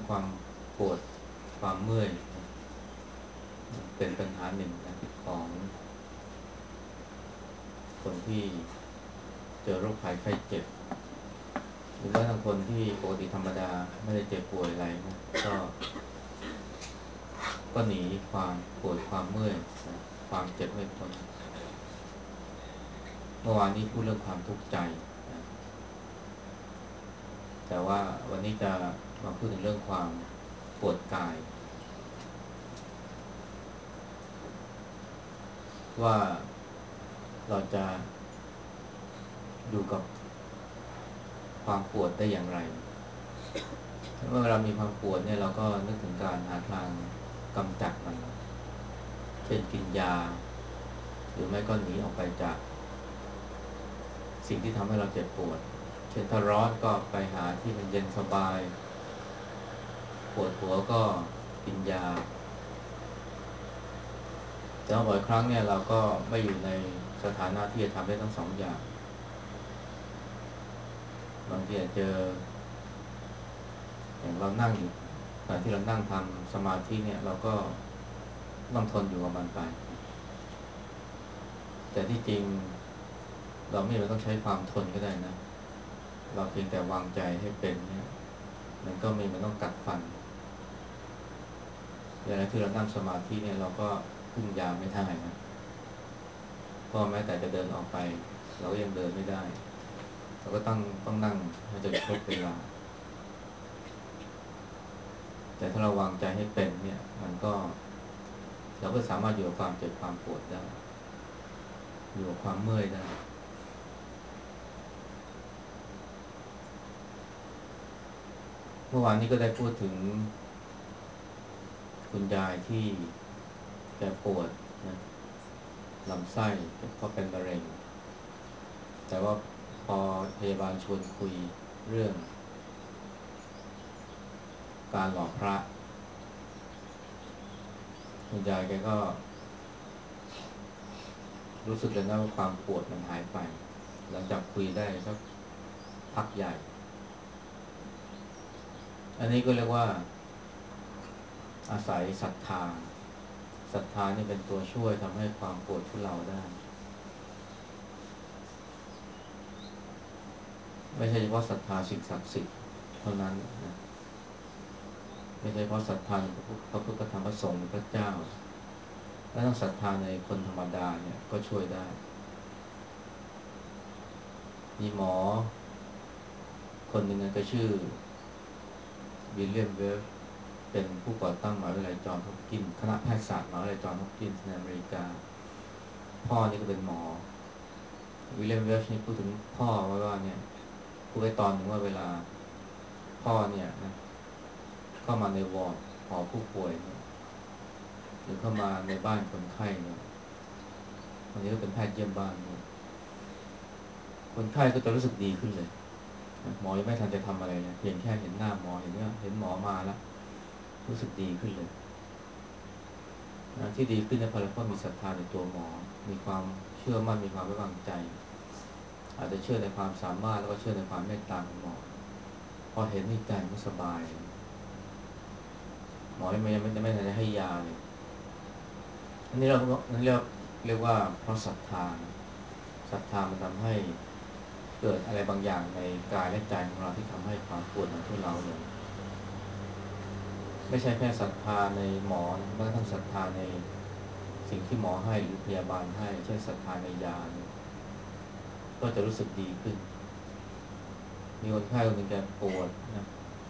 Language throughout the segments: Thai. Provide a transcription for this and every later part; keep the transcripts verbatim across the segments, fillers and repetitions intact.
ความปวดความเมื่อยนะเป็นปัญหาหนึ่งนะของคนที่เจอโรคภัยไข้เจ็บหรือแม้บางคนที่ปกติธรรมดาไม่ได้เจ็บป่วยอะไรนะก็ก็หนีความปวดความเมื่อยนะความเจ็บไม่พ้นเมื่อวานนี้พูดเรื่องความทุกข์ใจนะแต่ว่าวันนี้จะมาพูดถึงเรื่องความปวดกายว่าเราจะอยู่กับความปวดได้อย่างไรเมื่อเรามีความปวดเนี่ยเราก็นึกถึงการหาทางกำจัดมันเช่นกินยาหรือไม่ก็หนีออกไปจากสิ่งที่ทำให้เราเจ็บปวดเช่นถ้าร้อนก็ไปหาที่มันเย็นสบายปวดหัวก็กินยาแต่บ่อยครั้งเนี่ยเราก็ไม่อยู่ในสถานะที่จะทำได้ทั้งสองอย่างบางทีอาจเจออย่างเรานั่งอยู่ขณะที่เรานั่งทำสมาธิเนี่ยเราก็ต้องทนอยู่กับมันไปแต่ที่จริงเราไม่จำเป็นต้องใช้ความทนก็ได้นะเราเพียงแต่วางใจให้เป็นเนี่ยมันก็ไม่มันต้องกัดฟันเวลาที่เรานั่งสมาธิเนี่ยเราก็พึ่งยาไม่ได้นะเพราะแม้แต่จะเดินออกไปเราก็ยังเดินไม่ได้เราก็ต้องต้องนั่งให้จนครบเวลาแต่ถ้าเราวางใจให้เป็นเนี่ยมันก็เราก็สามารถอยู่กับความเจ็บความปวดได้อยู่กับความเมื่อยได้เมื่อวานนี้ก็ได้พูดถึงคุณยายที่แกปวดนะลำไส้เพราะเป็นมะเร็งแต่ว่าพอพยาบาลชวนคุยเรื่องการหล่อพระคุณยายแกก็รู้สึกเลยนะว่าความปวดมันหายไปหลังจากคุยได้สักพักใหญ่อันนี้ก็เรียกว่าอาศัยศรัทธาศรัทธานี่เป็นตัวช่วยทำให้ความปวดทุเลาได้ไม่ใช่เฉพาะศรัทธาสิ่งศักดิ์สิทธิ์เท่านั้นนะไม่ใช่เพราะศรัทธาในพระพุทธพระธรรมพระสงฆ์หรือพระเจ้าและต้องศรัทธาในคนธรรมดาเนี่ยก็ช่วยได้มีหมอคนหนึ่งก็ชื่อวิลเลียมเวฟเป็นผู้ก่อตั้งมหาวิทยาลัยจอห์นฮอปกินส์คณะแพทยศาสตร์มหาวิทยาลัยจอห์นฮอปกินส์ในอเมริกาพ่อนี่ก็เป็นหมอวิลเลียมเวฟนี่พูดถึงพ่อไว้ว่าเนี่ยพูดไว้ตอนหนึ่งว่าเวลาพ่อเนี่ยนะเข้ามาในวอร์ดหอผู้ป่วยเนี่ยหรือเข้ามาในบ้านคนไข้เนี่ยวันนี้ก็เป็นแพทย์เยี่ยมบ้านเนี่ยคนไข้ก็จะรู้สึกดีขึ้นเลยหมอยังไม่ทันจะทำอะไรเลยเพียงแค่เห็นหน้าหมอเห็นว่าเห็นหมอมาแล้วรู้สึกดีขึ้นเลยนะที่ดีขึ้นนะเพราะเรามีศรัทธาในตัวหมอมีความเชื่อมั่นมีความไว้วางใจอาจจะเชื่อในความสามารถแล้วก็เชื่อในความเมตตาของหมอพอเห็นนี่ใจมันสบายหมอไม่ยังไม่ไม่ทันจะให้ยาเลยอันนี้เราอันนี้เรียกเรียกว่าเพราะศรัทธาศรัทธามันทำให้เกิดอะไรบางอย่างในกายและใจของเราที่ทำให้ความปวดมันทุเลาลงไม่ใช่แค่ศรัทธาในหมอนะแม้กระทั่งศรัทธาในสิ่งที่หมอให้หรือพยาบาลให้เช่นศรัทธาในยาเนี่ยก็จะรู้สึกดีขึ้นมีคนไข้คนหนึ่งแกปวดนะ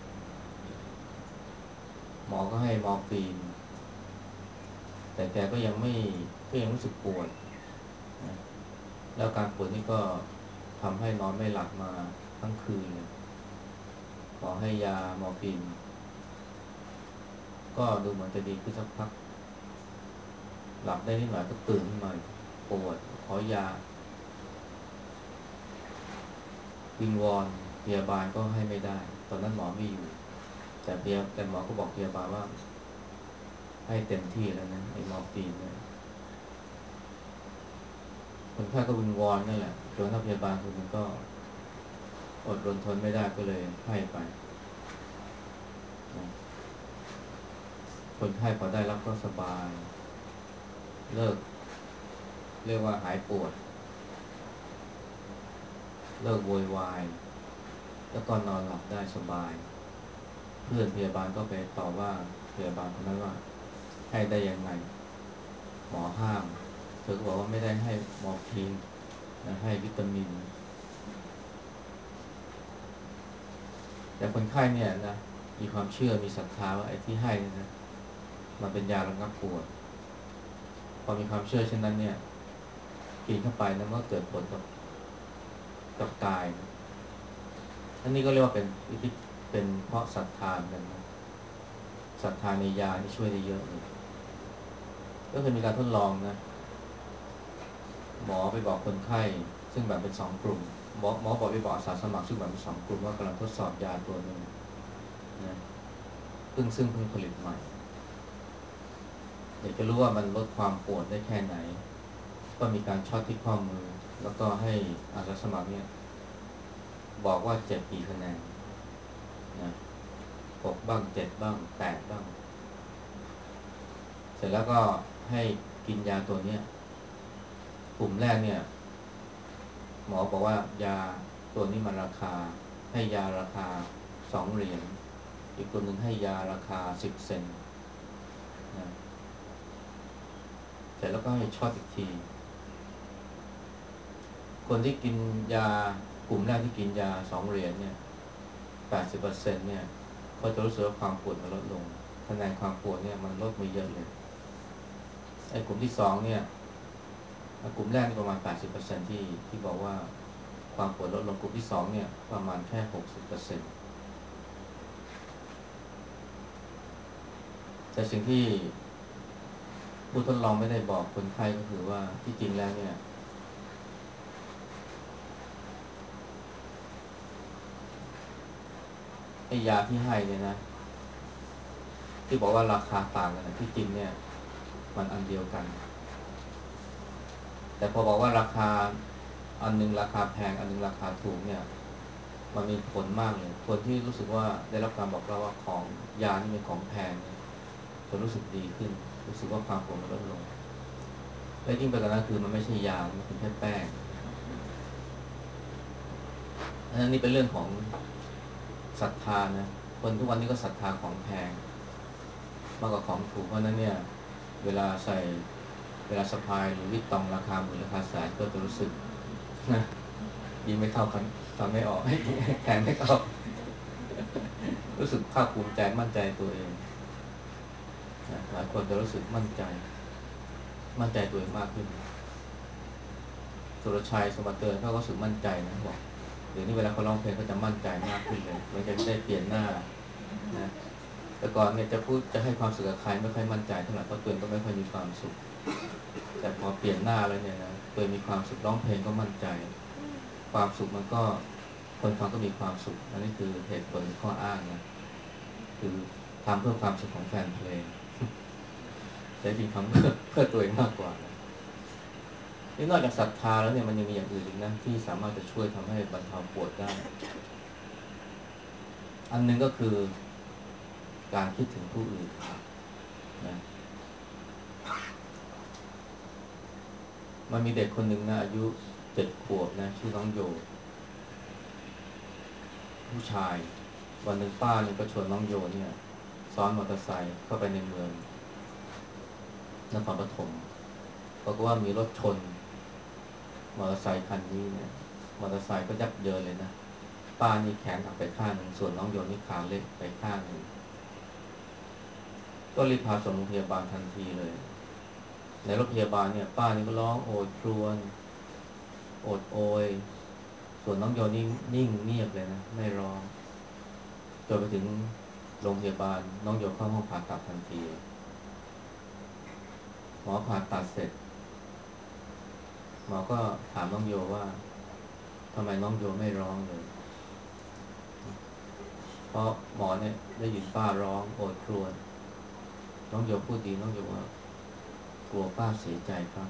หมอก็ให้มอร์ฟีนแต่แกก็ยังไม่ก็ยังรู้สึกปวดนะแล้วการปวดนี่ก็ทำให้นอนไม่หลับมาทั้งคืนเลยหมอให้ยามอร์ฟีนก็ดูเหมือนจะดีขึ้นสักพักหลับได้นิดหน่อยก็ตื่นขึ้นมาปวดขอยาวิงวอนพยาบาลก็ให้ไม่ได้ตอนนั้นหมอไม่อยู่แต่พยาแต่หมอก็บอกพยาบาลว่าให้เต็มที่แล้วนะไอ้มอร์ฟีนเนี่ยคนไข้ก็วิงวอนนั่นแหละจนนักพยาบาลคนหนึ่งก็อดรนทนไม่ได้ก็เลยให้ไปนะคนไข้พอได้รับก็สบายเลิกเรียกว่าหายปวดเลิกโวยวายแล้วก็นอนหลับได้สบายเพื่อนพยาบาลก็ไปต่อว่าพยาบาลคนนั้นว่าให้ได้ยังไงหมอห้ามเธอก็บอกว่าไม่ได้ให้มอร์ฟีนนะให้วิตามินแต่คนไข้เนี่ยนะมีความเชื่อมีศรัทธาว่าไอ้ที่ให้เนี่ยนะมันเป็นยาระงับปวดพอมีความเชื่อเช่นนั้นเนี่ยกินเข้าไปนะมันก็เกิดผลกับกับกายนะอันนี้ก็เรียกว่าเป็นวิธีเป็นเพราะศรัทธาเหมือนกันนะศรัทธาในยาที่ช่วยได้เยอะเลยก็เคยมีการทดลองนะหมอไปบอกคนไข้ซึ่งแบ่งเป็นสองกลุ่มหมอหมอบอกไปบอกอาสาสมัครซึ่งแบ่งเป็นสองกลุ่มว่ากำลังทดสอบยาตัวหนึ่งนะเพิ่งซึ่งเพิ่งผลิตใหม่อยากจะรู้ว่ามันลดความปวดได้แค่ไหนก็มีการช็อตที่ข้อมือแล้วก็ให้อาสาสมัครเนี่ยบอกว่าเจ็บกี่คะแนนนะหกบ้างเจ็ดบ้างแปดบ้างเสร็จแล้วก็ให้กินยาตัวเนี้ยกลุ่มแรกเนี่ยหมอบอกว่ายาตัวนี้มันราคาให้ยาราคาสองเหรียญอีกตัวหนึ่งให้ยาราคาสิบเซนนะเสร็จแล้วก็ให้ช็อตอีกทีคนที่กินยากลุ่มแรกที่กินยาสองเหรียญเนี่ยแปดสิบเปอร์เซ็นต์เนี่ยเขาจะรู้สึกว่าความปวดมันลดลงคะแนนความปวดเนี่ยมันลดไปเยอะเลยไอ้กลุ่มที่สองเนี่ยกลุ่มแรกนี่ประมาณแปดสิบเปอร์เซ็นต์ที่ที่บอกว่าความปวดลดลงกลุ่มที่สองเนี่ยประมาณแค่หกสิบเปอร์เซ็นต์แต่สิ่งที่ผู้ทดลองไม่ได้บอกคนไข้ก็คือว่าที่จริงแล้วเนี่ยไอ้ยาที่ให้เนี่ยนะที่บอกว่าราคาต่างกันนะที่จริงเนี่ยมันอันเดียวกันแต่พอบอกว่าราคาอันนึงราคาแพงอันนึงราคาถูกเนี่ยมันมีผลมากเลยคนที่รู้สึกว่าได้รับการบอกเล่าว่าของยานี่เป็นของแพงเนี่ยจะรู้สึกดีขึ้นรู้สึกว่าความปวดมันลดลงและยิ่งไปกว่านั้นคือมันไม่ใช่ยามันเป็นแค่แป้งอันนี้เป็นเรื่องของศรัทธานะคนทุกวันนี้ก็ศรัทธาของแพงมากกว่าของถูกเพราะนั้นเนี่ยเวลาใส่เวลาสะพายหรือวิตตองราคาหมื่นราคาแสนก็จะรู้สึกนะดีไม่เท่ากันทำไม่ออกแทนไม่ออกรู้สึกภาคภูมิใจมั่นใจตัวเองนะหลายคนจะรู้สึกมั่นใจมั่นใจตัวเองมากขึ้นสุรชัยสมบัติเตือนเขาก็รู้สึกมั่นใจนะบอกเดี๋ยวนี้เวลาเขาร้องเพลงเขาจะมั่นใจมากขึ้นเลยไม่ใช่ไม่ได้เปลี่ยนหน้านะแต่ก่อนเนี่ยจะพูดจะให้ความสุขกับใครไม่ค่อยมั่นใจเท่าไหร่เพราะตัวเองก็ไม่ค่อยมีความสุขแต่พอเปลี่ยนหน้าแล้วเนี่ยนะตัวเองมีความสุขร้องเพลงก็มั่นใจความสุขมันก็คนฟังก็มีความสุขอันนี้คือเหตุผลข้ออ้างนะคือทำเพื่อความสุขของแฟนเพลงแต่จริงทำเพื่อเพื่อตัวเองมากกว่านะนี่นอกจากศรัทธาแล้วเนี่ยมันยังมีอย่างอื่นอีกนะที่สามารถจะช่วยทำให้บรรเทาปวดได้อันหนึงก็คือการคิดถึงผู้อื่นนะมันมีเด็กคนหนึ่งนะอายุเจ็ดขวบนะชื่อน้องโยผู้ชายวันหนึ่งป้าเนี่ยก็ชวนน้องโยเนี่ยซ้อนมอเตอร์ไซค์เข้าไปในเมืองนครปฐมปรากฏว่ามีรถชนมอเตอร์ไซค์คันนี้เนี่ยมอเตอร์ไซค์ก็ยับเยินเลยนะป้านี่แขนหักไปข้างหนึ่งส่วนน้องโยนี่ขาเละไปข้างหนึ่งก็รีบพาส่งโรงพยาบาลทันทีเลยในรถพยาบาลเนี่ยป้านี่ก็ร้องโอดครวญโอดโอยส่วนน้องโยนี่นิ่งเงียบเลยนะไม่ร้องจนไปถึงโรงพยาบาลน้องโยเข้าห้องผ่าตัดทันทีหมอผ่าตัดเสร็จหมอก็ถามน้องโยว่าทำไมน้องโยไม่ร้องเลยเพราะหมอเนี่ยได้ยินป้าร้องโอดครวญน้องโยพูดดีน้องโยว่ากลัวป้าเสียใจครับ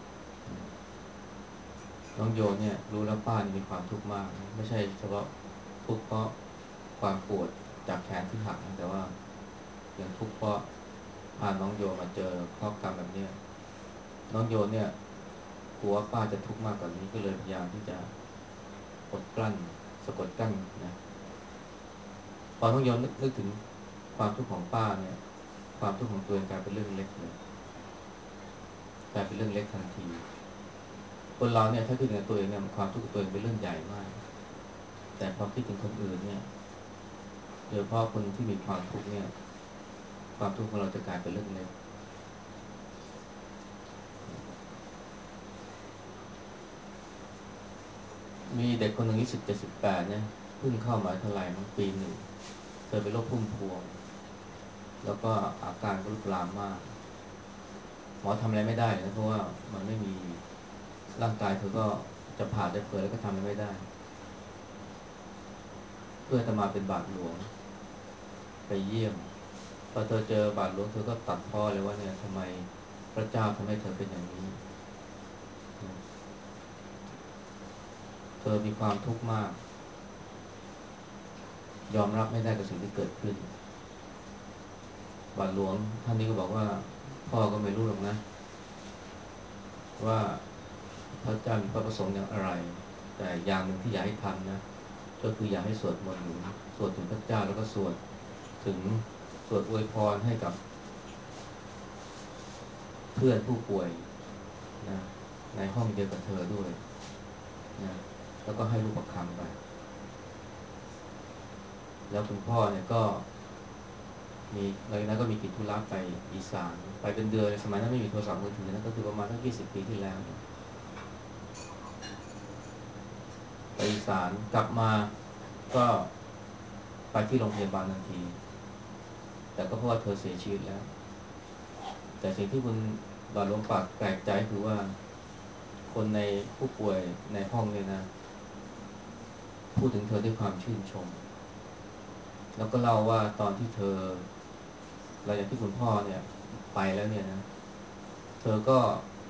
น้องโยเนี่ยรู้แล้วป้านี่มีความทุกข์มากไม่ใช่เฉพาะทุกข์เพราะความปวดจากแขนที่หักนะแต่ว่ายังทุกข์เพราะพาน้องโยมาเจอข้อกรรมแบบเนี้ยน้องโยเนี่ยกลัวป้าจะทุกข์มากกว่านี้ก็เลยพยายามที่จะอดกลั้นสะกดกั้นนะพอน้องโยนึกนึกถึงความทุกข์ของป้าเนี่ยความทุกข์ของตัวเองกลายเป็นเรื่องเล็กเลยกลายเป็นเรื่องเล็กทันทีคนเราเนี่ยถ้าคิดถึงตัวเองเนี่ยความทุกข์ของตัวเองเป็นเรื่องใหญ่มากแต่พอคิดถึงคนอื่นเนี่ยโดยเฉพาะคนที่มีความทุกข์เนี่ยความทุกข์ของเราจะกลายเป็นเรื่องเล็กมีเด็กคนหนึ่งอายุสิบเจ็ดสิบแปดเนี่ยเพิ่งเข้ามหาวิทยาลัยมั้งปีหนึ่งเธอเป็นโรคพุ่มพวงแล้วก็อาการก็ลุกลามมากหมอทำอะไรไม่ได้นะเพราะว่ามันไม่มีร่างกายเธอก็จะผ่าได้เผยแล้วก็ทำอะไรไม่ได้เพื่อจะมาเป็นบาทหลวงไปเยี่ยมพอเธอเจอบาทหลวงเธอก็ตัดพ้อเลยว่าเนี่ยทำไมพระเจ้าทำให้เธอเป็นอย่างนี้เธอมีความทุกข์มากยอมรับไม่ได้กับสิ่งที่เกิดขึ้นบาทหลวงท่านนี้ก็บอกว่าพ่อก็ไม่รู้หรอกนะว่าพระเจ้ามีพระประสงค์อย่างไรแต่อย่างหนึ่งที่อยากให้ทำนะก็คืออยากให้สวดมนต์สวดถึงพระเจ้าแล้วก็สวดถึงสวดอวยพรให้กับเพื่อนผู้ป่วยนะในห้องเดียวกับเธอด้วยนะแล้วก็ให้ลูกประคำไปแล้วคุณพ่อเนี่ยก็มีหลังจากนั้นก็มีกิจธุระไปอีสานไปเป็นเดือนสมัยนั้นไม่มีโทรศัพท์มือถือนะก็คือประมาณสักยี่สิบปีที่แล้วไปอีสานกลับมาก็ไปที่โรงพยาบาลทันทีแต่ก็เพราะว่าเธอเสียชีวิตแล้วแต่สิ่งที่คุณบาทหลวงปากแปลกใจคือว่าคนในผู้ป่วยในห้องเนี่ยนะพูดถึงเธอด้วยความชื่นชมแล้วก็เล่าว่าตอนที่เธอหลังจากที่คุณพ่อเนี่ยไปแล้วเนี่ยนะเธอก็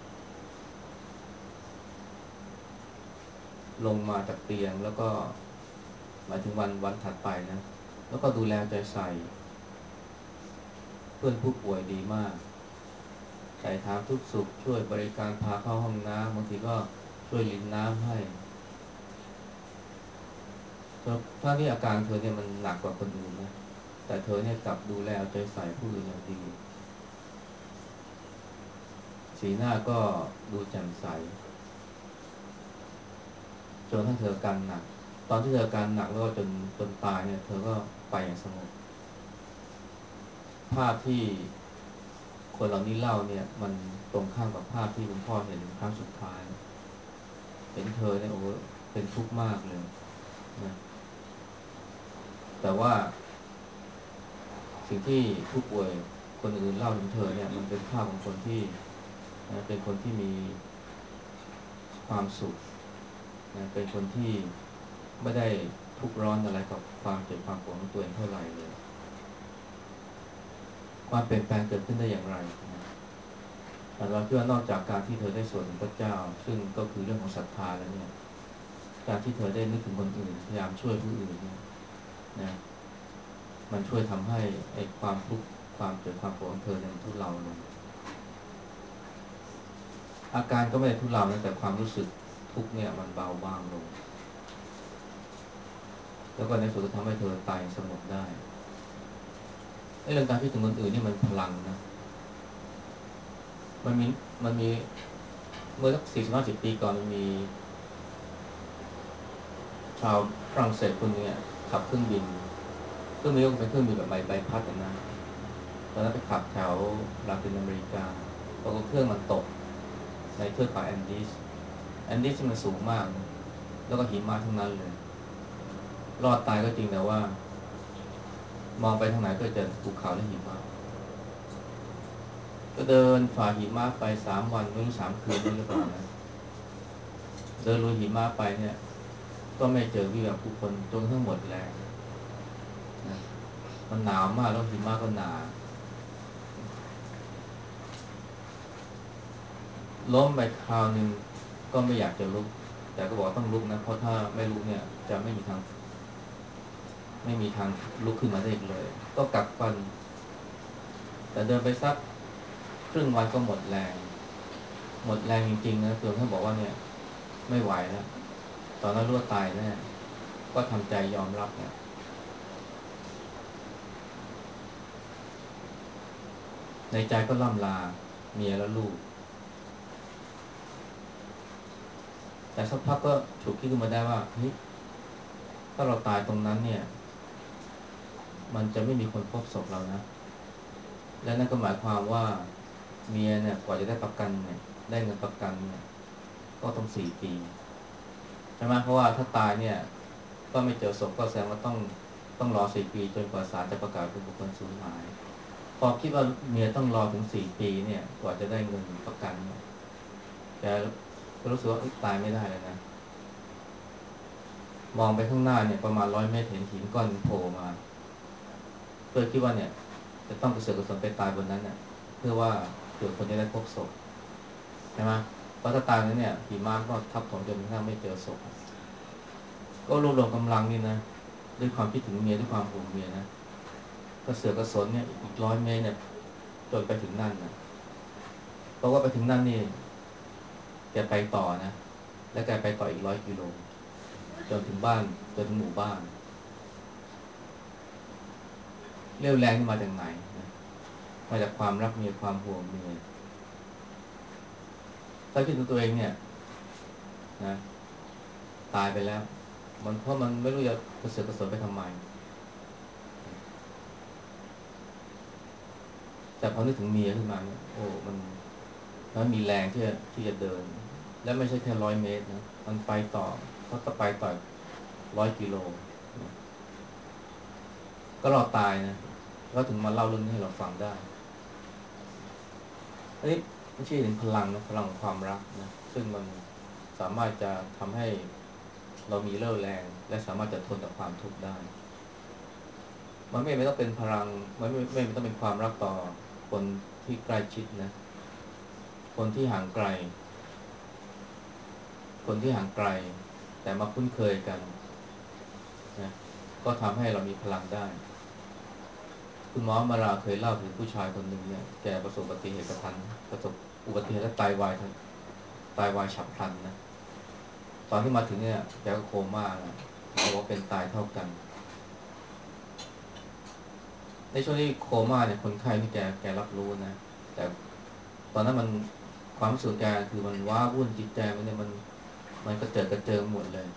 ลงมาจากเตียงแล้วก็หมายถึงวันวันถัดไปนะแล้วก็ดูแลใจใส่เพื่อนผู้ป่วยดีมากใส่ถามทุกสุขช่วยบริการพาเข้าห้องน้ำบางทีก็ช่วยรินน้ำให้เธอถ้าที่อาการเธอเนี่ยมันหนักกว่าคนอื่นนะแต่เธอเนี่ยกลับดูแลเอาใจใส่ผู้อื่นอย่างดีสีหน้าก็ดูแจ่มใสจนทั้งเธออาการหนักตอนที่เธออาการหนักแล้วก็จนจนตายเนี่ยเธอก็ไปอย่างสงบภาพที่คนเหล่านี้เล่าเนี่ยมันตรงข้ามกับภาพที่คุณพ่อเห็นครั้งสุดท้ายเห็นเธอเนี่ยโอ้เป็นทุกข์มากเลยนะแต่ว่าสิ่งที่ผู้ป่วยคนอื่นเล่าถึงเธอเนี่ยมันเป็นภาพของคนที่นะเป็นคนที่มีความสุขนะเป็นคนที่ไม่ได้ทุกข์ร้อนอะไรกับความเจ็บความปวดของตัวเองเท่าไหร่เลยความเปลี่ยนแปลงเกิดขึ้นได้อย่างไรนะเราคิดว่านอกจากการที่เธอได้สวดถึงพระเจ้าซึ่งก็คือเรื่องของศรัทธาแล้วเนี่ยการที่เธอได้นึกถึงคนอื่นพยายามช่วยผู้อื่นเนี่ยนะมันช่วยทำให้ไอ้ความทุกข์ความเจ็บความปวดของเธอเนี่ยมันทุเลาลงอาการก็ไม่ได้ทุเลานะแต่ความรู้สึกทุกข์เนี่ยมันเบาบางลงแล้วก็ในสุดก็ทำให้เธอตายสงบได้ไอ้เรื่องการคิดถึงคนอื่นนี่มันพลังนะมันมีมันมีเมื่อสักสี่สิบห้าสิบปีก่อนมันมีชาวฝรั่งเศสคนนึงเนี่ยขับเครื่องบินเครื่องบินก็เป็นเครื่องบินแบบใบใบพัดนะตอนนั้นไปขับแถวลาตินอเมริกาปรากฏเครื่องมันตกในเทือกเขาแอนดีสแอนดีสที่มันสูงมากนะแล้วก็หิมะทั้งนั้นเลยรอดตายก็จริงแต่ว่ามองไปทางไหนก็เจอภูเขาและหิมะก็เดินฝ่าหิมะไปสามวันไม่รู้สามคืนด้วยหรือเปล่านะเดินลุยหิมะไปเนี่ยก็ไม่เจอวิวแบบผู้คนจนทั้งหมดแรงนะมันหนาวมากแล้วหิมะก็หนาล้มไปคราวหนึ่งก็ไม่อยากจะลุกแต่ก็บอกต้องลุกนะเพราะถ้าไม่ลุกเนี่ยจะไม่มีทางไม่มีทางลุกขึ้นมาได้อีกเลยก็กัดฟันแต่เดินไปสักครึ่งวันก็หมดแรงหมดแรงจริงๆนะจนเขาบอกว่าเนี่ยไม่ไหวแล้วตอนนั้นรู้ว่าตายแน่ก็ทำใจยอมรับเนี่ยในใจก็ล่ำลาเมียและลูกแต่สักพักก็ฉุกคิดขึ้นมาได้ว่าเฮ้ยถ้าเราตายตรงนั้นเนี่ยมันจะไม่มีคนพบศพเรานะและนั่นก็หมายความว่าเมียเนี่ยกว่าจะได้ประกันเนี่ยได้เงินประกันเนี่ยก็ต้องสี่ปีใช่ไหมเพราะว่าถ้าตายเนี่ยก็ไม่เจอศพก็แสดงว่าต้องต้องรอสี่ปีจนกว่าศาลจะประกาศเป็นบุคคลสูญหายพอคิดว่าเมียต้องรอถึงสี่ปีเนี่ยกว่าจะได้เงินประกันเนี่ยแกก็รู้สึกว่าตายไม่ได้เลยนะมองไปข้างหน้าเนี่ยประมาณร้อยเมตรเห็นหินก้อนโผล่มาเพื่อคิดว่าเนี่ยจะต้องกระเสือกกระสนไปตายบนนั้นเนี่ยเพื่อว่าเผื่อคนจะได้พบศพใช่ไหมเพราะถ้าตายแล้วเนี่ยหิมะก็ทับถมจนกระทั่งไม่เจอศพก็รวบรวมกำลังนี่นะด้วยความคิดถึงเมียด้วยความห่วงเมียนะกระเสือกกระสนเนี่ยอีกร้อยเมตรเนี่ยจนไปถึงนั่นนะเพราะว่าไปถึงนั่นนี่แกไปต่อนะแล้วแกไปต่ออีกร้อยกิโลจนถึงบ้านจนถึงหมู่บ้านเรี่ยวแรงนี่มาจากไหนนะมาจากความรักเมียความห่วงเมียถ้าคิดถึงตัวเองเนี่ยนะตายไปแล้วมันเพราะมันไม่รู้จะกระเสือกกระสนไปทำไมแต่พอนึกถึงเมียขึ้นมาเนี่ยโอ้มันมันมีแรงที่จะที่จะเดินและไม่ใช่แค่ร้อยเมตรนะมันไปต่อเขาก็ไปต่อร้อยกิโลนะก็รอดตายนะก็ถึงมาเล่าเรื่องนี้ให้เราฟังได้อันนี้ไม่ใช่ถึงพลังนะพลังของความรักนะซึ่งมันสามารถจะทำให้เรามีเรี่ยวแรงและสามารถจะทนต่อความทุกข์ได้มันไม่ไม่ต้องเป็นพลังมันไม่ไม่ไม่ต้องเป็นความรักต่อคนที่ใกล้ชิดนะคนที่ห่างไกลคนที่ห่างไกลแต่มาคุ้นเคยกันนะก็ทำให้เรามีพลังได้คุณหมอมาราเคยเล่าถึงผู้ชายคนหนึ่งเนี่ยแกประสบอุบัติเหตุกระทันประสบอุบัติเหตุและตายวายตายวายฉับพลันนะตอนที่มาถึงเนี่ยแกก็โคม่าแล้วหมอบอกเป็นตายเท่ากันในช่วงที่โคม่าเนี่ยคนไข้นี่แกแกรับรู้นะแต่ตอนนั้นมันความรู้สึกแกคือมันว้าวุ่นจิตใจมันเนี่ยมันมันกระเจิดกระเจิงหมดเลย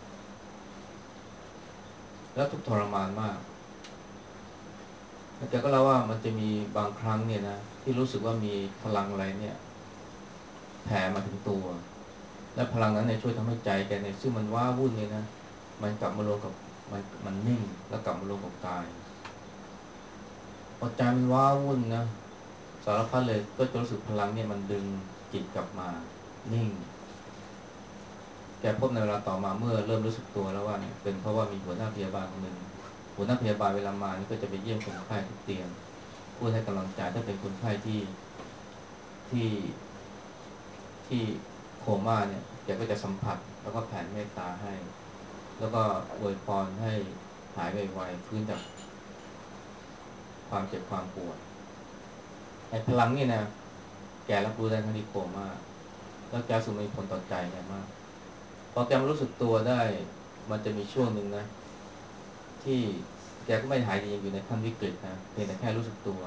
แล้วทุกข์ทรมานมากแล้วแกก็เล่าว่ามันจะมีบางครั้งเนี่ยนะที่รู้สึกว่ามีพลังอะไรเนี่ยแผ่มาถึงตัวและพลังนั้นเนี่ยช่วยทำให้ใจแกเนี่ยซึ่งมันว้าวุ่นเลยนะมันกลับมารวมกับมันมันนิ่งแล้วกลับมารวมกับกายพอใจมันว้าวุ่นนะสารพัดเลยก็จะรู้สึกพลังเนี่ยมันดึงจิตกลับมานิ่งแกพบในเวลาต่อมาเมื่อเริ่มรู้สึกตัวแล้วว่าเนี่ยเป็นเพราะว่ามีหัวหน้าพยาบาลคนหนึ่งหัวหน้าพยาบาลเวลามานี่ก็จะไปเยี่ยมคนไข้ทุกเตียงพูดให้กำลังใจถ้าเป็นคนไข้ที่ที่ที่โคม่าเนี่ยแกก็จะสัมผัสแล้วก็แผ่เมตตาให้แล้วก็อวยพรให้หายไวๆฟื้นจากความเจ็บความปวดไอ้พลังนี่นะแกรับรู้ได้ทั้งที่โคม่าแล้วแกสูงมีผลต่อใจแกมากพอแกมารู้สึกตัวได้มันจะมีช่วงหนึ่งนะที่แกก็ไม่หายดียังอยู่ในขั้นวิกฤตนะเพียงแต่แค่รู้สึกตัว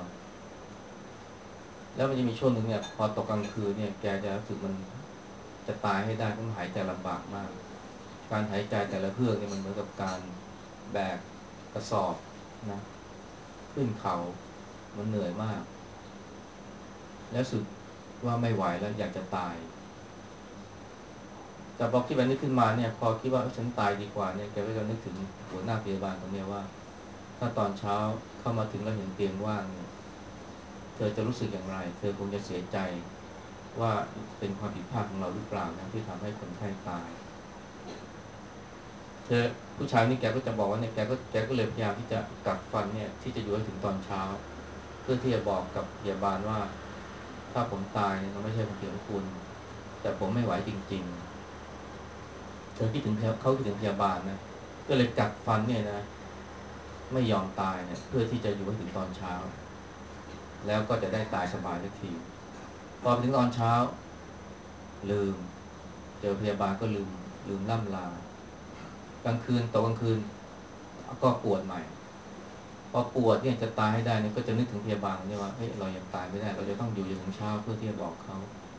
แล้วมันจะมีช่วงหนึ่งเนี่ยพอตกกลางคืนเนี่ยแกจะรู้สึกมันจะตายให้ได้เพราะมันหายใจลำบากมากการหายใจแต่ละเฮือกเนี่ยมันเหมือนกับการแบกกระสอบนะขึ้นเขามันเหนื่อยมากแล้วรู้สึกว่าไม่ไหวแล้วอยากจะตายแต่พอคิดแบบนี้ขึ้นมาเนี่ยพอคิดว่าฉันตายดีกว่าเนี่ยแกก็จะนึกถึงหัวหน้าพยาบาลคนนี้ว่าถ้าตอนเช้าเข้ามาถึงแล้วเห็นเตียงว่างเนี่ยเธอจะรู้สึกอย่างไรเธอคงจะเสียใจว่าเป็นความผิดพลาดของเราหรือเปล่านะที่ทำให้คนไข้ตายเธอผู้ชายนี่แกก็จะบอกว่าเนี่ยแกก็แกก็เลยพยายามที่จะกัดฟันเนี่ยที่จะอยู่ให้ถึงตอนเช้าเพื่อที่จะบอกกับพยาบาลว่าถ้าผมตายเนี่ยมันไม่ใช่ความผิดของคุณแต่ผมไม่ไหวจริงๆเธอคิดถึงเขาคิดถึงพยาบาลนะก็เลยกัดฟันเนี่ยนะไม่ยอมตายเนี่ยเพื่อที่จะอยู่ให้ถึงตอนเช้าแล้วก็จะได้ตายสบายสักทีพอไปถึงตอนเช้าลืมเจอพยาบาลก็ลืมลืมล่ำลากลางคืนตกกลางคืนก็ปวดใหม่พอปวดเนี่ยจะตายให้ได้เนี่ยก็จะนึกถึงพยาบาลเนี่ยว่าเฮ้ยเรายังตายไม่ได้เราจะต้องอยู่จนถึงเช้าเพื่อที่จะบอกเขา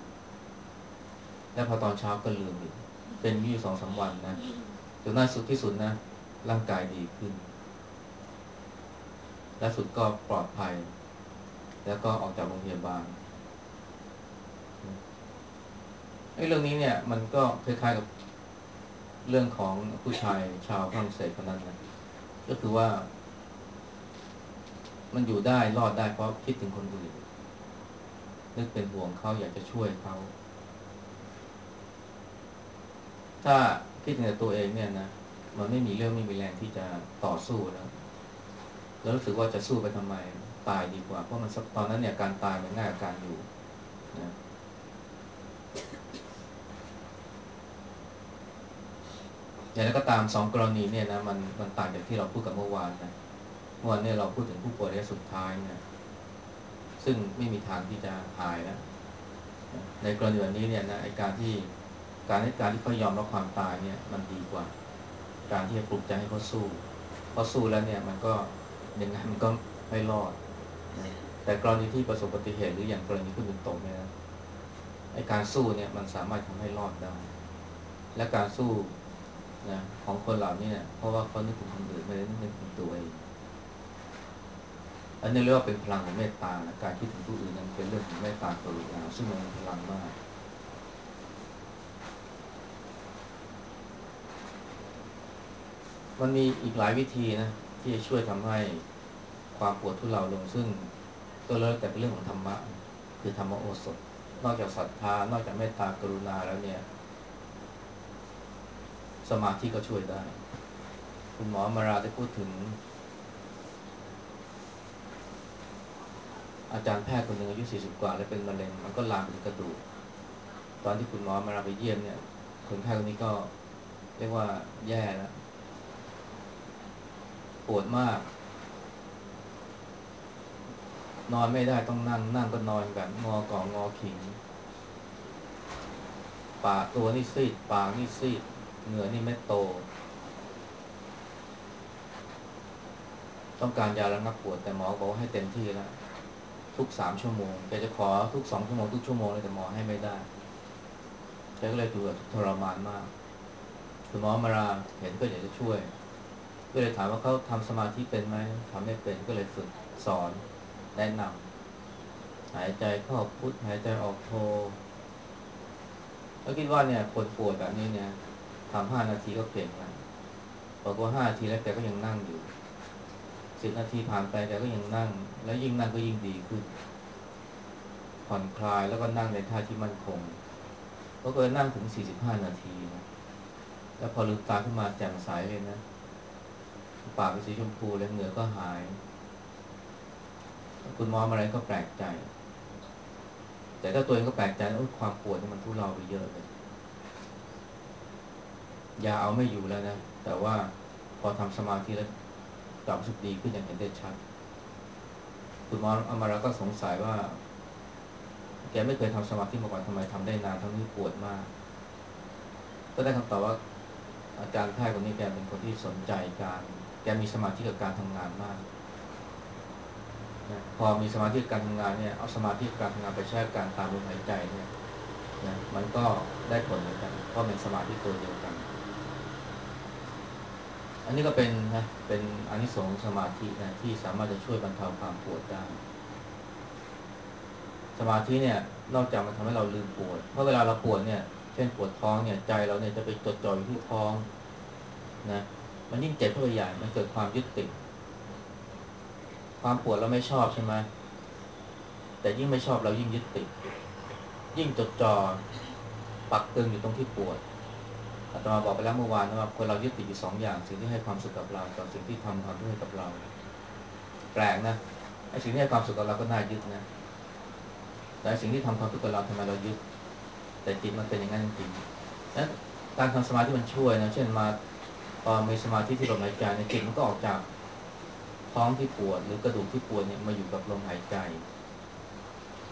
แล้วพอตอนเช้าก็ลืมอีกเป็นอยู่สองสามวันนะจนน่าสุดที่สุดนะร่างกายดีขึ้นและสุดก็ปลอดภัยแล้วก็ออกจากโรงพยาบาลไอ้เรื่องนี้เนี่ยมันก็คล้ายๆกับเรื่องของผู้ชายชาวฝรั่งเศสคนนั้นนะก็คือว่ามันอยู่ได้รอดได้เพราะคิดถึงคนอื่นนึกเป็นห่วงเขาอยากจะช่วยเขาถ้าคิดถึงแต่ตัวเองเนี่ยนะมันไม่มีเรื่องไม่มีแรงที่จะต่อสู้แล้วแล้วรู้สึกว่าจะสู้ไปทำไมตายดีกว่าเพราะมันตอนนั้นเนี่ยการตายมันง่ายกว่าการอยู่นะอย่างไรก็ตามสองกรณีเนี่ยนะมันมันต่างจากที่เราพูดกับเมื่อวานนะเมื่อวานเนี่ยเราพูดถึงผู้ป่วยระยะสุดท้ายเนี่ยซึ่งไม่มีทางที่จะหายแล้วในกรณีแบบนี้เนี่ยนะไอการที่การให้การที่เขายอมรับความตายเนี่ยมันดีกว่าการที่จะปลุกใจให้เขาสู้เพราะสู้แล้วเนี่ยมันก็ยังไงมันก็ไม่รอดนะแต่กรณีที่ประสบอุบัติเหตุหรืออย่างกรณีคุณเป็นตกเนี่ยนะไอการสู้เนี่ยมันสามารถทำให้รอดได้และการสู้นะของคนเหล่านี้เนี่ยเพราะว่าเขานึกถึงคนอื่นไม่ได้นึกถึงตัวเองอันนี้เรียกว่าเป็นพลังของเมตตานะการคิดถึงผู้อื่นนั้นเป็นเรื่องของเมตตากรุณาซึ่งมันมีพลังมากมันมีอีกหลายวิธีนะที่จะช่วยทำให้ความปวดทุเลาลงซึ่งก็แล้วแต่เป็นเรื่องของธรรมะคือธรรมโอสถนอกจากศรัทธานอกจากเมตตากรุณาแล้วเนี่ยสมาธิก็ช่วยได้คุณหมอมาราได้พูดถึงอาจารย์แพทย์คนหนึ่งอายุสี่สิบกว่าแล้วเป็นมะเร็งมันก็ลามไปถึงกระดูกตอนที่คุณหมอมาราไปเยี่ยมเนี่ยคนไข้คนนี้ก็เรียกว่าแย่แล้วปวดมากนอนไม่ได้ต้องนั่งนั่งก็นอนแบบงอก่องอขิงปากตัวนี่ซีดปากนี่ซีดเหงื่อนี่เม็ดโตต้องการยาระงับปวดแต่หมอบอกว่าให้เต็มที่แล้วทุกสามชั่วโมงแกจะขอทุกสองชั่วโมงทุกชั่วโมงเลยแต่หมอให้ไม่ได้แกก็เลยดูแบบทรมานมากคุณหมอมาราเห็นก็อยากจะช่วยก็เลยถามว่าเขาทำสมาธิเป็นไหมทำไม่เป็นก็เลยฝึกสอนแนะนำหายใจเข้าพุทหายใจออกโทแล้วคิดว่าเนี่ยคนป่วยแบบนี้เนี่ยทำห้านาทีก็เก่งแล้วบอกว่าห้านาทีแล้วแกก็ยังนั่งอยู่สิบนาทีผ่านไปแกก็ยังนั่งแล้วยิ่งนั่งก็ยิ่งดีขึ้นผ่อนคลายแล้วก็นั่งในท่าที่มั่นคงก็เคยนั่งถึงสี่สิบห้านาทีนะแล้วพอลืมตาขึ้นมาแจ่มใสเลยนะปากเป็นสีชมพูเลยเหงื่อก็หายคุณหมออะไรก็แปลกใจแต่ถ้าตัวเองก็แปลกใจว่าความปวดนี่มันทุเลาไปเยอะเลยยาเอาไม่อยู่แล้วนะแต่ว่าพอทำสมาธิแล้วกลับรู้สึกดีขึ้นอย่างเห็นได้ชัดคุณหมออามาราก็สงสัยว่าแกไม่เคยทำสมาธิมาก่อนทำไมทำได้นานทั้งที่ปวดมากก็ได้คำตอบว่าอาจารย์แพทย์คนนี้แกเป็นคนที่สนใจการแกมีสมาธิกับการทำงานมากนะพอมีสมาธิกับการทำงานเนี่ยเอาสมาธิกับการทำงานไปใช้กับการตามลมหายใจเนี่ยนะมันก็ได้ผลเหมือนกันเพราะเป็นสมาธิตัวเดียวกันอันนี้ก็เป็นนะเป็นอานิสงส์สมาธินะที่สามารถจะช่วยบรรเทาความปวดได้สมาธิเนี่ยนอกจากมันทำให้เราลืมปวดเพราะเวลาเราปวดเนี่ยเช่นปวดท้องเนี่ยใจเราเนี่ยจะไปจดจ่ออยู่ที่ท้องนะมันยิ่งเจ็บเข้าไปใหญ่มันเกิดความยึดติดความปวดเราไม่ชอบใช่ไหมแต่ยิ่งไม่ชอบเรายิ่งยึดติดยิ่งจดจ่อปักตึงอยู่ตรงที่ปวดอาตมาบอกไปแล้วเมื่อวานนะว่าคนเรายึดติดอยู่สองอย่างสิ่งที่ให้ความสุขกับเรากับสิ่งที่ทำความทุกข์ให้กับเราแปลกนะไอ้สิ่งที่ให้ความสุขกับเราก็น่ายึดนะแต่สิ่งที่ทำความทุกข์กับเราทำไมเรายึดแต่จิตมันเป็นอย่างนั้นจริงๆนั้นการทำสมาธิมันช่วยนะเช่นมาพอมีสมาธิที่ลมหายใจในจิตมันก็ออกจากท้องที่ปวดหรือกระดูกที่ปวดเนี่ยมาอยู่กับลมหายใจ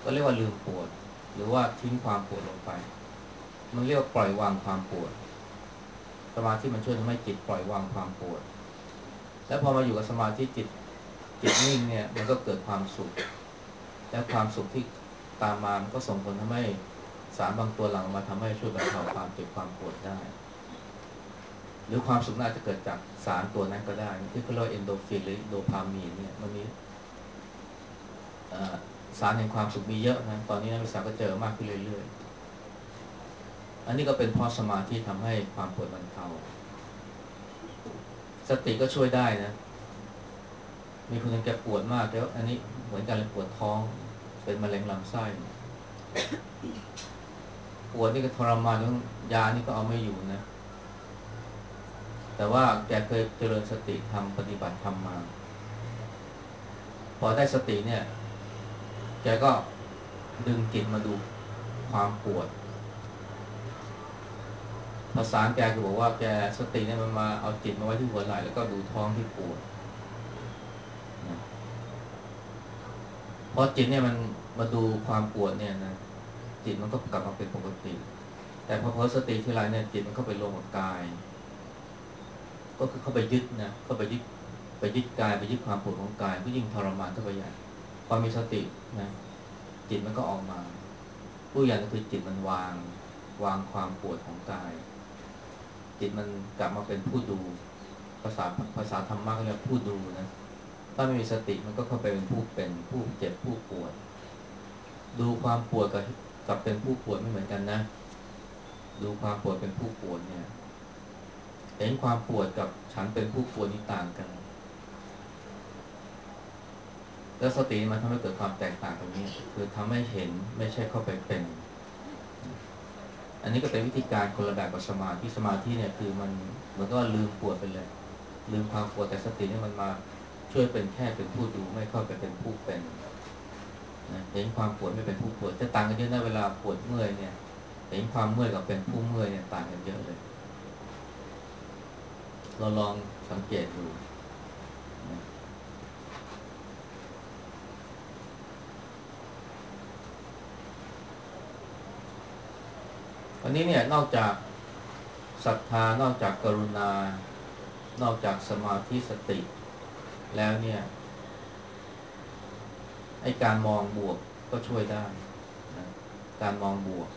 ก็เรียกว่าลืมปวดหรือว่าทิ้งความปวดลงไปมันเรียกว่าปล่อยวางความปวดสมาธิมันช่วยทำให้จิตปล่อยวางความปวดแล้วพอมาอยู่กับสมาธิจิตจิตนิ่งเนี่ยมันก็เกิดความสุขและความสุขที่ตามมามันก็ส่งผลทำให้สารบางตัวหลังมาทำให้ช่วยบรรเทาความเจ็บความปวดได้หรือความสุขน่าจะเกิดจากสารตัวนั้นก็ได้ที่เขาเรียกว่าเอนโดฟินหรือโดพามีนเนี่ยมันมีสารแห่งความสุขมีเยอะนะตอนนี้นักวิชาการก็เจอมากขึ้นเรื่อยๆอันนี้ก็เป็นเพราะสมาธิทำให้ความปวดบรรเทาสติก็ช่วยได้นะมีคนนึงแกปวดมากแล้วอันนี้เหมือนกันเลยปวดท้องเป็นมะเร็งลำไส้ปวดนี่ก็ทรมานต้องยานี่ก็เอาไม่อยู่นะแต่ว่าแกเคยเจริญสติทำปฏิบัติธรรมมาพอได้สติเนี่ยแกก็ดึงจิตมาดูความปวดภาษาแกคือบอกว่าแกสติเนี่ยมันมาเอาจิตมาไว้ที่หัวไหล่แล้วก็ดูท้องที่ปวดนะพอจิตเนี่ยมันมาดูความปวดเนี่ยนะจิตมันก็กลับมาเป็นปกติแต่พอเพอสติทีไรเนี่ยจิตมันเข้าไปรวมกับกายก็คือเข้าไปยึดนะเข้าไปยึดไปยึดกายไปยึดความปวดของกายก็ยิ่งทรมานเข้าไปใหญ่พอมีสตินะจิตมันก็ออกมาผู้อย่างก็คือจิตมันวางวางความปวดของกายจิตมันกลับมาเป็นผู้ดูภาษาภาษาธรรมะก็เรียกผู้ดูนะถ้าไม่มีสติมันก็เข้าไปเป็นผู้เป็นผู้เจ็บผู้ปวดดูความปวดกับกับเป็นผู้ปวดไม่เหมือนกันนะดูความปวดเป็นผู้ปวดเนี่ยเห็นความปวดกับฉันเป็นผู้ปวดนี่ต่างกันแล้วสติมันทำให้เกิดความแตกต่างตรงนี้คือทำให้เห็นไม่ใช่เข้าไปเป็นอันนี้ก็เป็นวิธีการคนละแบบกับสมาธิสมาธิเนี่ยคือมันเหมือนกับว่าลืมปวดไปเลยลืมความปวดแต่สติเนี่ยมันมาช่วยเป็นแค่เป็นผู้ดูไม่เข้าไปเป็นผู้เป็นนะเห็นความปวดไม่เป็นผู้ปวดจะต่างกันเยอะนะเวลาปวดเมื่อยเนี่ยเห็นความเมื่อยกับเป็นผู้เมื่อยเนี่ยต่างกันเยอะเลยเราลองสังเกตดูนะวันนี้เนี่ยนอกจากศรัทธานอกจากกรุณานอกจากสมาธิสติแล้วเนี่ยไอ้การมองบวกก็ช่วยได้นะการมองบวก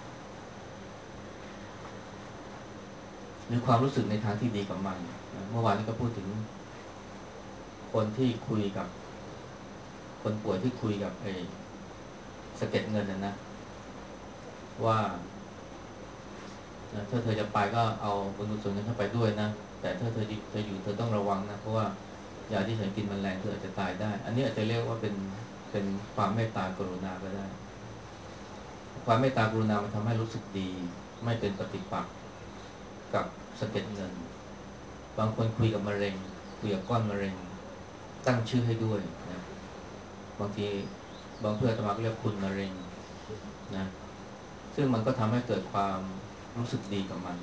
หรือความรู้สึกในทางที่ดีกับมันนะเมื่อวานนี้ก็พูดถึงคนที่คุยกับคนป่วยที่คุยกับไอ้สะเก็ดเงินนะนะว่านะถ้าเธอจะไปก็เอาบุญกุศลนั้นเข้าไปด้วยนะแต่ถ้าเธอเธออยู่เธอต้องระวังนะเพราะว่ายาที่ฉันกินมันแรงเธออาจจะตายได้อันนี้อาจจะเรียกว่าเป็นเป็นความเมตตากรุณาก็ได้ความเมตตากรุณามันทำให้รู้สึกดีไม่เป็นปฏิปักษ์กับสะเก็ดเงินบางคนคุยกับมะเร็งคุยกับก้อนมะเร็งตั้งชื่อให้ด้วยนะบางทีบางเพื่อนอาตมาก็เรียกคุณมะเร็งนะซึ่งมันก็ทำให้เกิดความรู้สึกดีกับมัน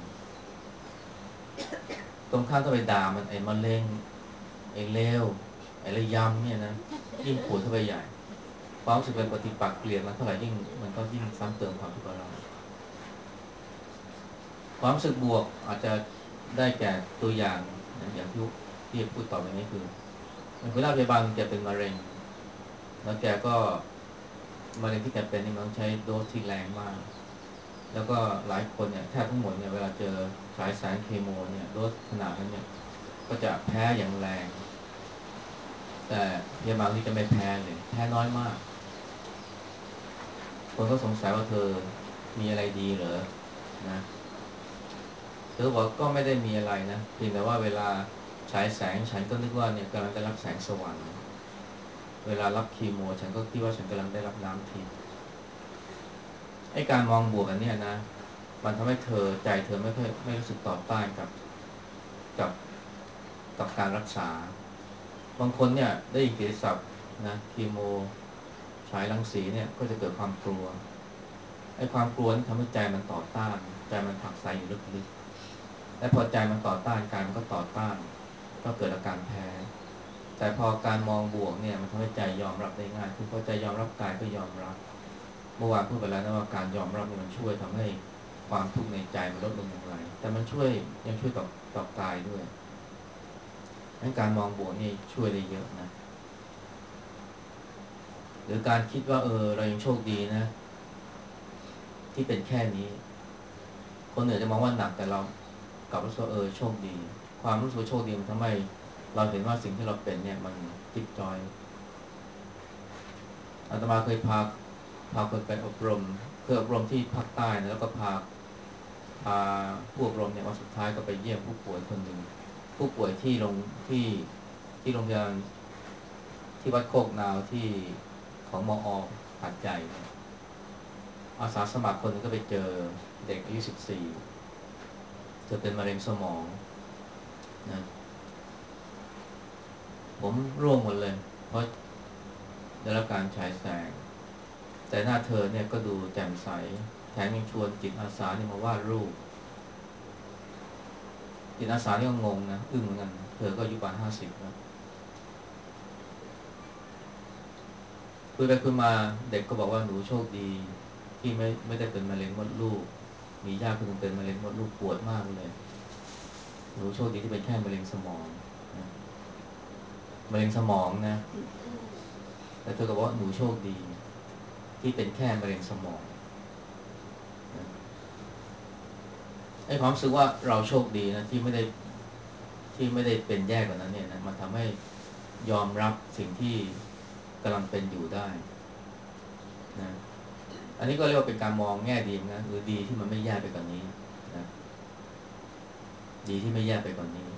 ตรงข้ามก็ไปด่ามันไอ้มะเร็งไอ้เลวไอ้ระยำเนี่ยนะยิ่งปวดเข้าไปใหญ่ความรู้สึกเป็นปฏิปักษ์เกลียดมันเท่าไหร่ยิ่งมันก็ยิ่งซ้ำเติมความทุกข์เราความรู้สึกบวกอาจจะได้แก่ตัวอย่างอย่างที่ที่พูดต่อไปนี้คือคุณพยาบาลแกเป็นมะเร็งแล้วแกก็มะเร็งที่แกเป็นนี่มันต้องใช้โดสที่แรงมากแล้วก็หลายคนเนี่ยแทบทั้งหมดเนี่ยเวลาเจอฉายแสงเคมีเนี่ยโดสขนาดนั้นเนี่ยก็จะแพ้อย่างแรงแต่พยาบาลที่จะไม่แพ้เลยแพ้น้อยมากคนก็สงสัยว่าเธอมีอะไรดีเหรอนะเธอบอกก็ไม่ได้มีอะไรนะเพียงแต่ว่าเวลาฉายแสงฉันก็นึกว่าเนี่ยกำลังได้รับแสงสว่างเวลารับคีโมฉันก็คิดว่าฉันกำลังได้รับน้ำทิพย์ไอ้การมองบวกอันนี้นะมันทำให้เธอใจเธอไม่ค่อยไม่รู้สึกต่อต้านกับกับกับการรักษาบางคนเนี่ยได้ยินเกียรติศัพท์นะคีโมฉายรังสีเนี่ยก็จะเกิดความกลัวไอ้ความกลัวนี่ทำให้ใจมันต่อต้านใจมันผลักไสอยู่ลึกๆและพอใจมันต่อต้านกายมันก็ต่อต้านก็เกิดอาการแพ้แต่พอการมองบวกเนี่ยมันทำให้ใจยอมรับได้ง่ายคือพอใจยอมรับกายก็ยอมรับเมื่อวานพูดไปแล้วนะว่าการยอมรับเนี่ยมันช่วยทำให้ความทุกข์ในใจมันลดลงอย่างไรแต่มันช่วยยังช่วยต่อต่อกายด้วยงั้นการมองบวกนี่ช่วยได้เยอะนะหรือการคิดว่าเออเรายังโชคดีนะที่เป็นแค่นี้คนอื่นจะมองว่าหนักแต่เรากลับรู้สึกเออโชคดีความรู้สึกโชคดีมันทำให้เราเห็นว่าสิ่งที่เราเป็นเนี่ยมันจิ๊บจอยอาตมาเคยพาพาคนไปอบรมเพื่ออบรมที่ภาคใต้นะแล้วก็พาพาผู้อบรมเนี่ยวันสุดท้ายก็ไปเยี่ยมผู้ป่วยคนหนึ่งผู้ป่วยที่โรงที่ที่โรงพยาบาลที่วัดโคกนาวที่ของมอหาดใหญ่เนี่ยอาสาสมัครคนนึงก็ไปเจอเด็กอายุสิบสี่เธอเป็นมะเร็งสมองนะผมร่วงหมดเลยเพราะได้รับการฉายแสงแต่หน้าเธอเนี่ยก็ดูแจ่มใสแถมยังชวนจิตอาสาเนี่ยมาวาดรูปจิตอาสานี่ก็งงนะอึ้งเหมือนกันเธอก็อายุประมาณห้าสิบแล้วคุยไปคุยมาเด็กก็บอกว่าหนูโชคดีที่ไม่ไม่ได้เป็นมะเร็งมดลูกมีญาติคนหนึงเป็นมะเร็งมดลูกปวดมากเลยหนูโชคดีที่เป็นแค่มะเร็งสมองนะมะเร็งสมองนะแต่เธอก็บอกว่าหนูโชคดีที่เป็นแค่มะเร็งสมองนะไอ้ความรู้สึกว่าเราโชคดีนะที่ไม่ได้ที่ไม่ได้เป็นแย่กว่านั้นเนี่ยนะมันทำให้ยอมรับสิ่งที่กำลังเป็นอยู่ได้นะอันนี้ก็เรียกว่าเป็นการมองแง่ดีนะหรือดีที่มันไม่แย่ไปกว่านนี้นะดีที่ไม่แย่ไปกว่านนี้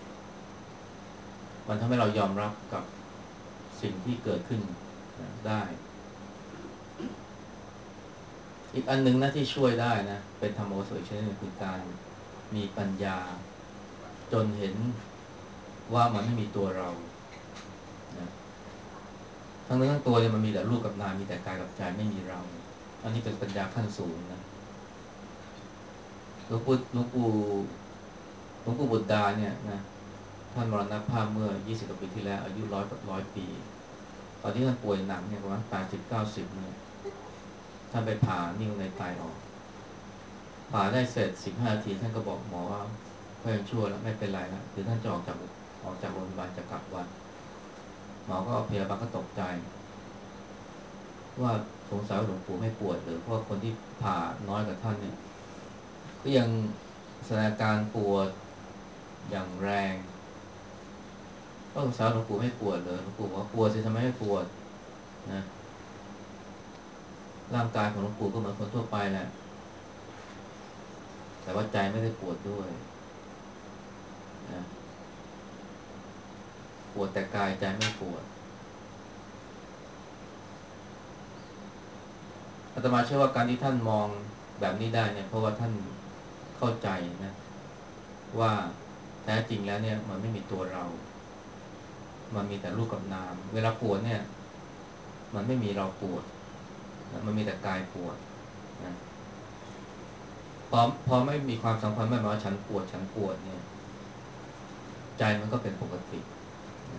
มันทำให้เรายอมรับกับสิ่งที่เกิดขึ้นนะได้อีกอันหนึ่งนะที่ช่วยได้นะเป็นธรรมโอสถชนิดหนึ่งคือการมีปัญญาจนเห็นว่ามันไม่มีตัวเรานะทั้งเนื้อทั้งตัวเนี่ยมันมีแต่รูปกับนามมีแต่กายกับใจไม่มีเราอันนี้เป็นปัญญาขั้นสูงนะหลวงปู่หลวงปู่หลวงปู่บุตรดาเนี่ยนะท่านมรณภาพเมื่อยี่สิบกว่าปีที่แล้วอายุร้อยกับร้อยปีตอนที่ท่านป่วยหนักเนี่ยประมาณแปดสิบเก้าสิบเนี่ยท่านไปผ่านิ้วในไตออกผ่าได้เสร็จสิบห้านาทีท่านก็บอกหมอว่าก็ยังชั่วแล้วไม่เป็นไรแล้วคือท่านจะออกจากออกจากโรงพยาบาลจะกลับวัดหมอก็พยาบาลก็ตกใจว่าสงสัยว่าหลวงปู่ไม่ปวดหรือเพราะคนที่ผ่าน้อยกว่าท่านเนี่ยก็ยังแสดงอาการปวดอย่างแรงก็สงสัยหลวงปู่ไม่ปวดเลยหลวงปู่บอกว่าปวดสิทำไมไม่ปวดนะร่างกายของหลวงปู่ก็เหมือนคนทั่วไปแหละแต่ว่าใจไม่ได้ปวดด้วยนะปวดแต่กายใจไม่ปวดอาตมาเชื่อว่าการที่ท่านมองแบบนี้ได้เนี่ยเพราะว่าท่านเข้าใจนะว่าแท้จริงแล้วเนี่ยมันไม่มีตัวเรา มันมีแต่รูปกับนามเวลาปวดเนี่ยมันไม่มีเราปวดนะมันมีแต่กายปวดนะพอพอไม่มีความสัมพันธ์ไม่หมายว่าฉันปวดฉันปวดเนี่ยใจมันก็เป็นปกตินะ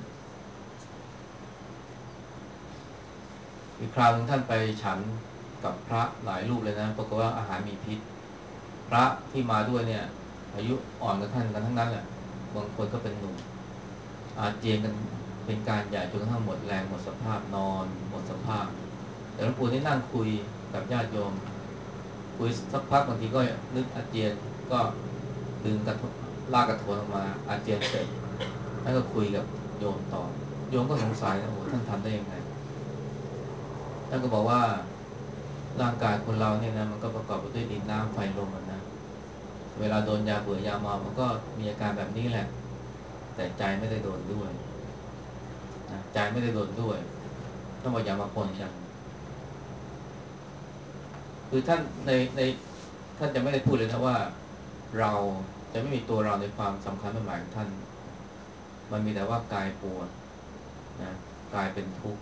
อีกคราวหนึงท่านไปฉันกับพระหลายรูปเลยนะปรากฏว่าอาหารมีพิษพระที่มาด้วยเนี่ยอายุอ่อนกับท่านกันทั้งนั้นแหละบางคนก็เป็นหนุ่มอาเจียนกันเป็นการใหญ่จนกระทั่งหมดแรงหมดสภาพนอนหมดสภาพแต่หลวงปู่นี่นั่งคุยกับญาติโยม คุยสักพักบางทีก็นึกอาเจียนก็ดึงกระทลากกระโถนออกมาอาเจียนเสร็จแล้วก็คุยกับโยมต่อโยมก็สงสัยนะโอ้ท่านทำได้ยังไงท่านก็บอกว่าร่างกายคนเราเนี่ยนะมันก็ประกอบไปด้วยดินน้ำไฟลมนะเวลาโดนยาเบื่อยาเมามันก็มีอาการแบบนี้แหละแต่ใจไม่ได้โดนด้วยนะใจไม่ได้โดนด้วยต้องบอกอย่ามาปนกันคือท่านในในท่านจะไม่ได้พูดเลยนะว่าเราจะไม่มีตัวเราในความสำคัญหมายของท่านมันมีแต่ว่ากายปวดนะกายเป็นทุกข์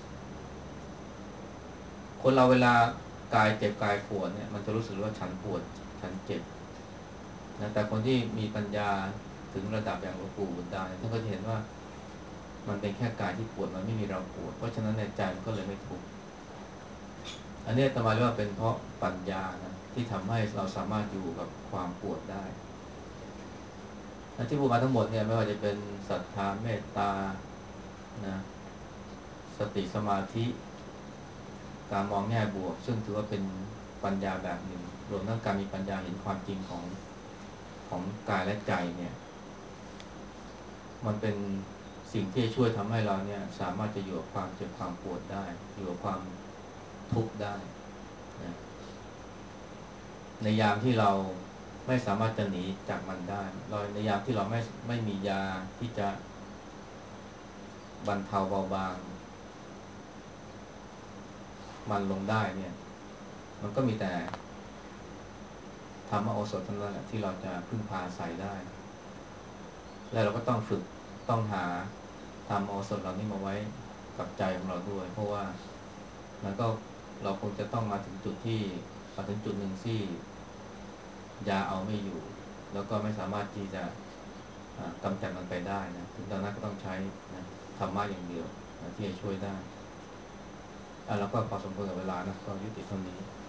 คนเราเวลากายเจ็บกายปวดเนี่ยมันจะรู้สึกว่าฉันปวดฉันเจ็บนะแต่คนที่มีปัญญาถึงระดับอย่างหลวงปู่บุตรดาเนี่ยท่านก็จะเห็นว่ามันเป็นแค่กายที่ปวดมันไม่มีเราปวดเพราะฉะนั้นในใจมันก็เลยไม่ทุกข์อันนี้อาตมาเรียกว่าเป็นเพราะปัญญานะที่ทำให้เราสามารถอยู่กับความปวดได้และที่พูดมาทั้งหมดเนี่ยไม่ว่าจะเป็นศรัทธาเมตตานะสติสมาธิการมองแง่บวกซึ่งถือว่าเป็นปัญญาแบบหนึ่งรวมทั้งการมีปัญญาเห็นความจริงของของกายและใจเนี่ยมันเป็นสิ่งที่ช่วยทำให้เราเนี่ยสามารถจะอยู่กับความเจ็บความปวดได้อยู่กับความทุกข์ได้นะในยามที่เราไม่สามารถจะหนีจากมันได้เราในยามที่เราไม่ไม่มียาที่จะบรรเทาเบาบางมันลงได้เนี่ยมันก็มีแต่ธรรมโอสถเท่านั้นแหละที่เราจะพึ่งพาอาศัยได้และเราก็ต้องฝึกต้องหาธรรมโอสถเหล่านี้มาไว้กับใจของเราด้วยเพราะว่ามันก็เราคงจะต้องมาถึงจุดที่มาถึงจุดหนึ่งที่ยาเอาไม่อยู่แล้วก็ไม่สามารถที่จะกำจัดมันไปได้นะถึงตอนนั้นก็ต้องใช้นะธรรมะอย่างเดียวนะที่จะช่วยได้อ่ะแล้วก็พอสมควรกับเวลานะก็ยุติเท่านี้